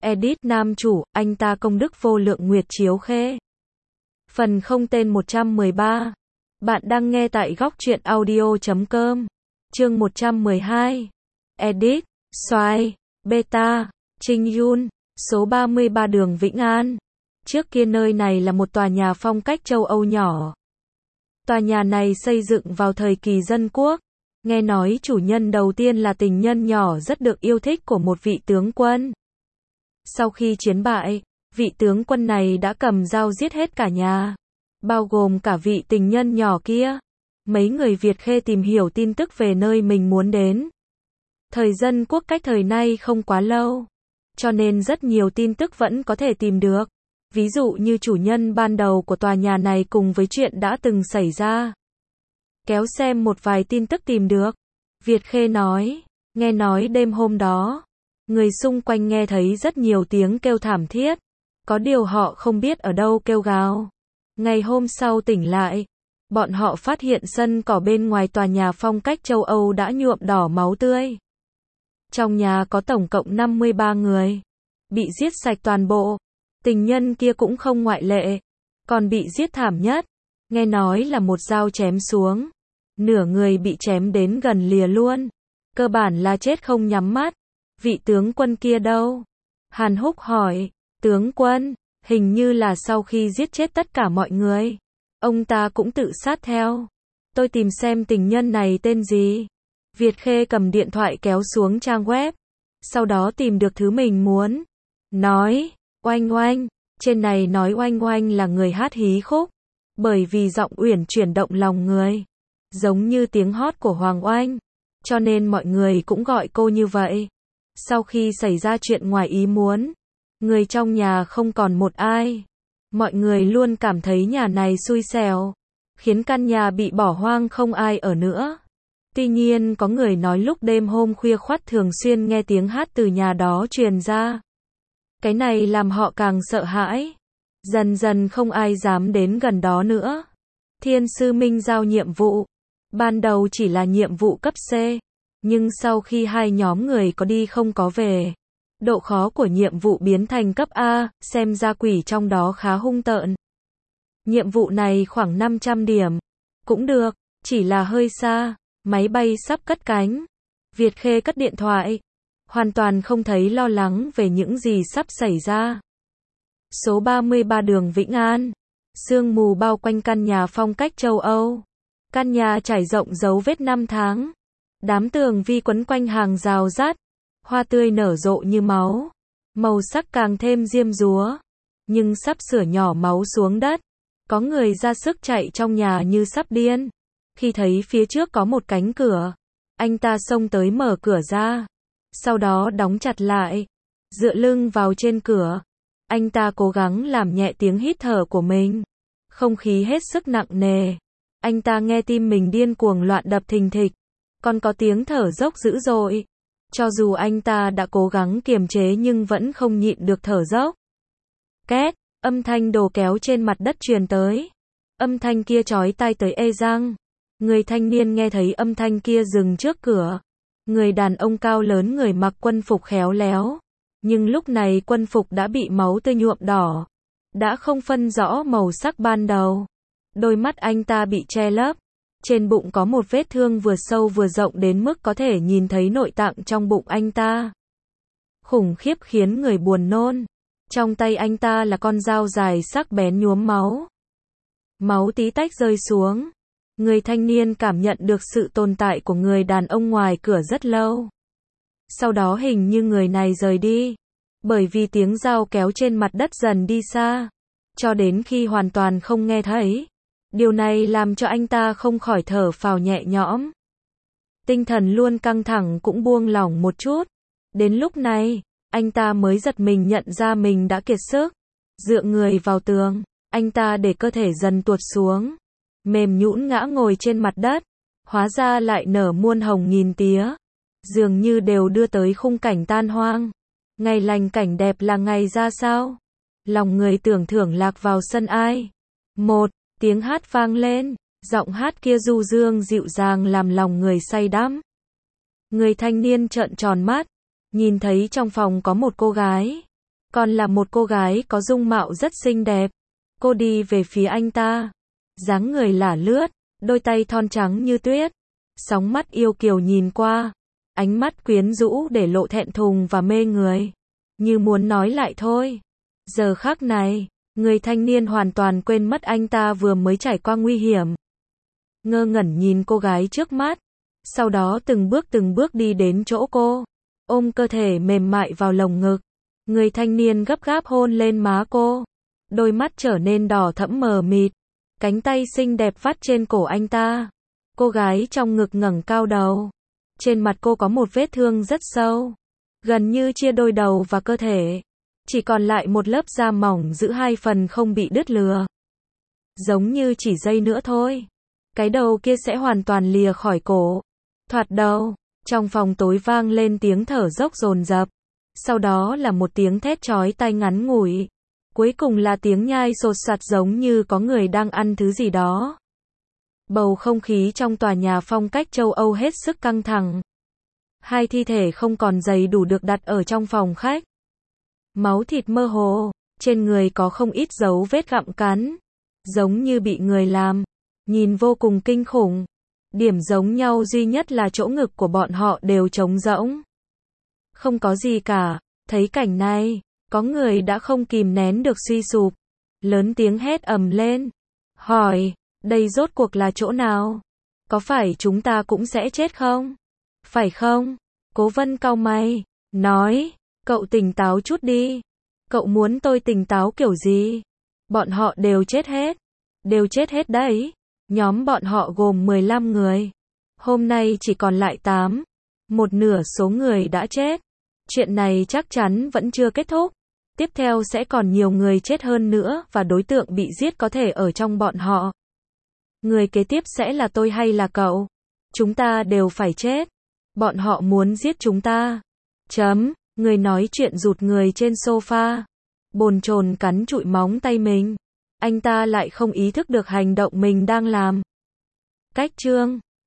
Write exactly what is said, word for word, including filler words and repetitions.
Edit nam chủ, anh ta công đức vô lượng Nguyệt Chiếu Khê. Phần không tên một trăm mười ba. Bạn đang nghe tại góc truyện audio chấm com. Chương một trăm mười hai. Edit, Xoài, Beta, Trinh Yun, số ba mươi ba đường Vĩnh An. Trước kia nơi này là một tòa nhà phong cách châu Âu nhỏ. Tòa nhà này xây dựng vào thời kỳ dân quốc. Nghe nói chủ nhân đầu tiên là tình nhân nhỏ rất được yêu thích của một vị tướng quân. Sau khi chiến bại, vị tướng quân này đã cầm dao giết hết cả nhà, bao gồm cả vị tình nhân nhỏ kia. Mấy người Việt Khê tìm hiểu tin tức về nơi mình muốn đến. Thời dân quốc cách thời nay không quá lâu, cho nên rất nhiều tin tức vẫn có thể tìm được. Ví dụ như chủ nhân ban đầu của tòa nhà này cùng với chuyện đã từng xảy ra. Kéo xem một vài tin tức tìm được. Việt Khê nói, nghe nói đêm hôm đó, người xung quanh nghe thấy rất nhiều tiếng kêu thảm thiết. Có điều họ không biết ở đâu kêu gào. Ngày hôm sau tỉnh lại, bọn họ phát hiện sân cỏ bên ngoài tòa nhà phong cách châu Âu đã nhuộm đỏ máu tươi. Trong nhà có tổng cộng năm mươi ba người, bị giết sạch toàn bộ. Tình nhân kia cũng không ngoại lệ, còn bị giết thảm nhất. Nghe nói là một dao chém xuống, nửa người bị chém đến gần lìa luôn. Cơ bản là chết không nhắm mắt. Vị tướng quân kia đâu? Hàn Húc hỏi. Tướng quân, hình như là sau khi giết chết tất cả mọi người, ông ta cũng tự sát theo. Tôi tìm xem tình nhân này tên gì. Việt Khê cầm điện thoại kéo xuống trang web, sau đó tìm được thứ mình muốn. Nói, Oanh Oanh, trên này nói Oanh Oanh là người hát hí khúc, bởi vì giọng uyển chuyển động lòng người, giống như tiếng hót của Hoàng Oanh, cho nên mọi người cũng gọi cô như vậy. Sau khi xảy ra chuyện ngoài ý muốn, người trong nhà không còn một ai. Mọi người luôn cảm thấy nhà này xui xẻo, khiến căn nhà bị bỏ hoang không ai ở nữa. Tuy nhiên có người nói lúc đêm hôm khuya khoắt thường xuyên nghe tiếng hát từ nhà đó truyền ra. Cái này làm họ càng sợ hãi. Dần dần không ai dám đến gần đó nữa. Thiên Sư Minh giao nhiệm vụ. Ban đầu chỉ là nhiệm vụ cấp C, nhưng sau khi hai nhóm người có đi không có về, độ khó của nhiệm vụ biến thành cấp A, xem ra quỷ trong đó khá hung tợn. Nhiệm vụ này khoảng năm trăm điểm. Cũng được, chỉ là hơi xa. Máy bay sắp cất cánh. Việt Khê cất điện thoại, hoàn toàn không thấy lo lắng về những gì sắp xảy ra. Số ba mươi ba đường Vĩnh An. Sương mù bao quanh căn nhà phong cách châu Âu. Căn nhà trải rộng dấu vết năm tháng. Đám tường vi quấn quanh hàng rào sắt. Hoa tươi nở rộ như máu. Màu sắc càng thêm diêm dúa. Nhưng sắp sửa nhỏ máu xuống đất. Có người ra sức chạy trong nhà như sắp điên. Khi thấy phía trước có một cánh cửa, anh ta xông tới mở cửa ra. Sau đó đóng chặt lại. Dựa lưng vào trên cửa, anh ta cố gắng làm nhẹ tiếng hít thở của mình. Không khí hết sức nặng nề. Anh ta nghe tim mình điên cuồng loạn đập thình thịch. Còn có tiếng thở dốc dữ dội. Cho dù anh ta đã cố gắng kiềm chế nhưng vẫn không nhịn được thở dốc. Két, âm thanh đồ kéo trên mặt đất truyền tới. Âm thanh kia chói tai tới ê răng. Người thanh niên nghe thấy âm thanh kia dừng trước cửa. Người đàn ông cao lớn người mặc quân phục khéo léo. Nhưng lúc này quân phục đã bị máu tươi nhuộm đỏ. Đã không phân rõ màu sắc ban đầu. Đôi mắt anh ta bị che lấp. Trên bụng có một vết thương vừa sâu vừa rộng đến mức có thể nhìn thấy nội tạng trong bụng anh ta. Khủng khiếp khiến người buồn nôn. Trong tay anh ta là con dao dài sắc bén nhuốm máu. Máu tí tách rơi xuống. Người thanh niên cảm nhận được sự tồn tại của người đàn ông ngoài cửa rất lâu. Sau đó hình như người này rời đi. Bởi vì tiếng dao kéo trên mặt đất dần đi xa. Cho đến khi hoàn toàn không nghe thấy. Điều này làm cho anh ta không khỏi thở phào nhẹ nhõm. Tinh thần luôn căng thẳng cũng buông lỏng một chút. Đến lúc này, anh ta mới giật mình nhận ra mình đã kiệt sức. Dựa người vào tường, anh ta để cơ thể dần tuột xuống. Mềm nhũn ngã ngồi trên mặt đất. Hóa ra lại nở muôn hồng nghìn tía. Dường như đều đưa tới khung cảnh tan hoang. Ngày lành cảnh đẹp là ngày ra sao? Lòng người tưởng thưởng lạc vào sân ai. Một, tiếng hát vang lên. Giọng hát kia du dương dịu dàng làm lòng người say đắm. Người thanh niên trợn tròn mắt. Nhìn thấy trong phòng có một cô gái. Còn là một cô gái có dung mạo rất xinh đẹp. Cô đi về phía anh ta. Dáng người lả lướt, đôi tay thon trắng như tuyết. Sóng mắt yêu kiều nhìn qua. Ánh mắt quyến rũ để lộ thẹn thùng và mê người. Như muốn nói lại thôi. Giờ khắc này, người thanh niên hoàn toàn quên mất anh ta vừa mới trải qua nguy hiểm. Ngơ ngẩn nhìn cô gái trước mắt. Sau đó từng bước từng bước đi đến chỗ cô. Ôm cơ thể mềm mại vào lồng ngực. Người thanh niên gấp gáp hôn lên má cô. Đôi mắt trở nên đỏ thẫm mờ mịt. Cánh tay xinh đẹp vắt trên cổ anh ta. Cô gái trong ngực ngẩng cao đầu. Trên mặt cô có một vết thương rất sâu. Gần như chia đôi đầu và cơ thể. Chỉ còn lại một lớp da mỏng giữ hai phần không bị đứt lìa. Giống như chỉ giây nữa thôi. Cái đầu kia sẽ hoàn toàn lìa khỏi cổ. Thoạt đầu, trong phòng tối vang lên tiếng thở dốc dồn dập. Sau đó là một tiếng thét chói tai ngắn ngủi. Cuối cùng là tiếng nhai sột soạt giống như có người đang ăn thứ gì đó. Bầu không khí trong tòa nhà phong cách châu Âu hết sức căng thẳng. Hai thi thể không còn đầy đủ được đặt ở trong phòng khách. Máu thịt mơ hồ, trên người có không ít dấu vết gặm cắn. Giống như bị người làm. Nhìn vô cùng kinh khủng. Điểm giống nhau duy nhất là chỗ ngực của bọn họ đều trống rỗng. Không có gì cả. Thấy cảnh này, có người đã không kìm nén được suy sụp. Lớn tiếng hét ầm lên. Hỏi, đây rốt cuộc là chỗ nào? Có phải chúng ta cũng sẽ chết không? Phải không? Cố Vân cau mày, nói, cậu tỉnh táo chút đi. Cậu muốn tôi tỉnh táo kiểu gì? Bọn họ đều chết hết. Đều chết hết đấy. Nhóm bọn họ gồm mười lăm người. Hôm nay chỉ còn lại tám. Một nửa số người đã chết. Chuyện này chắc chắn vẫn chưa kết thúc. Tiếp theo sẽ còn nhiều người chết hơn nữa và đối tượng bị giết có thể ở trong bọn họ. Người kế tiếp sẽ là tôi hay là cậu? Chúng ta đều phải chết. Bọn họ muốn giết chúng ta. Chấm, người nói chuyện rụt người trên sofa. Bồn chồn cắn trụi móng tay mình. Anh ta lại không ý thức được hành động mình đang làm. Cách chương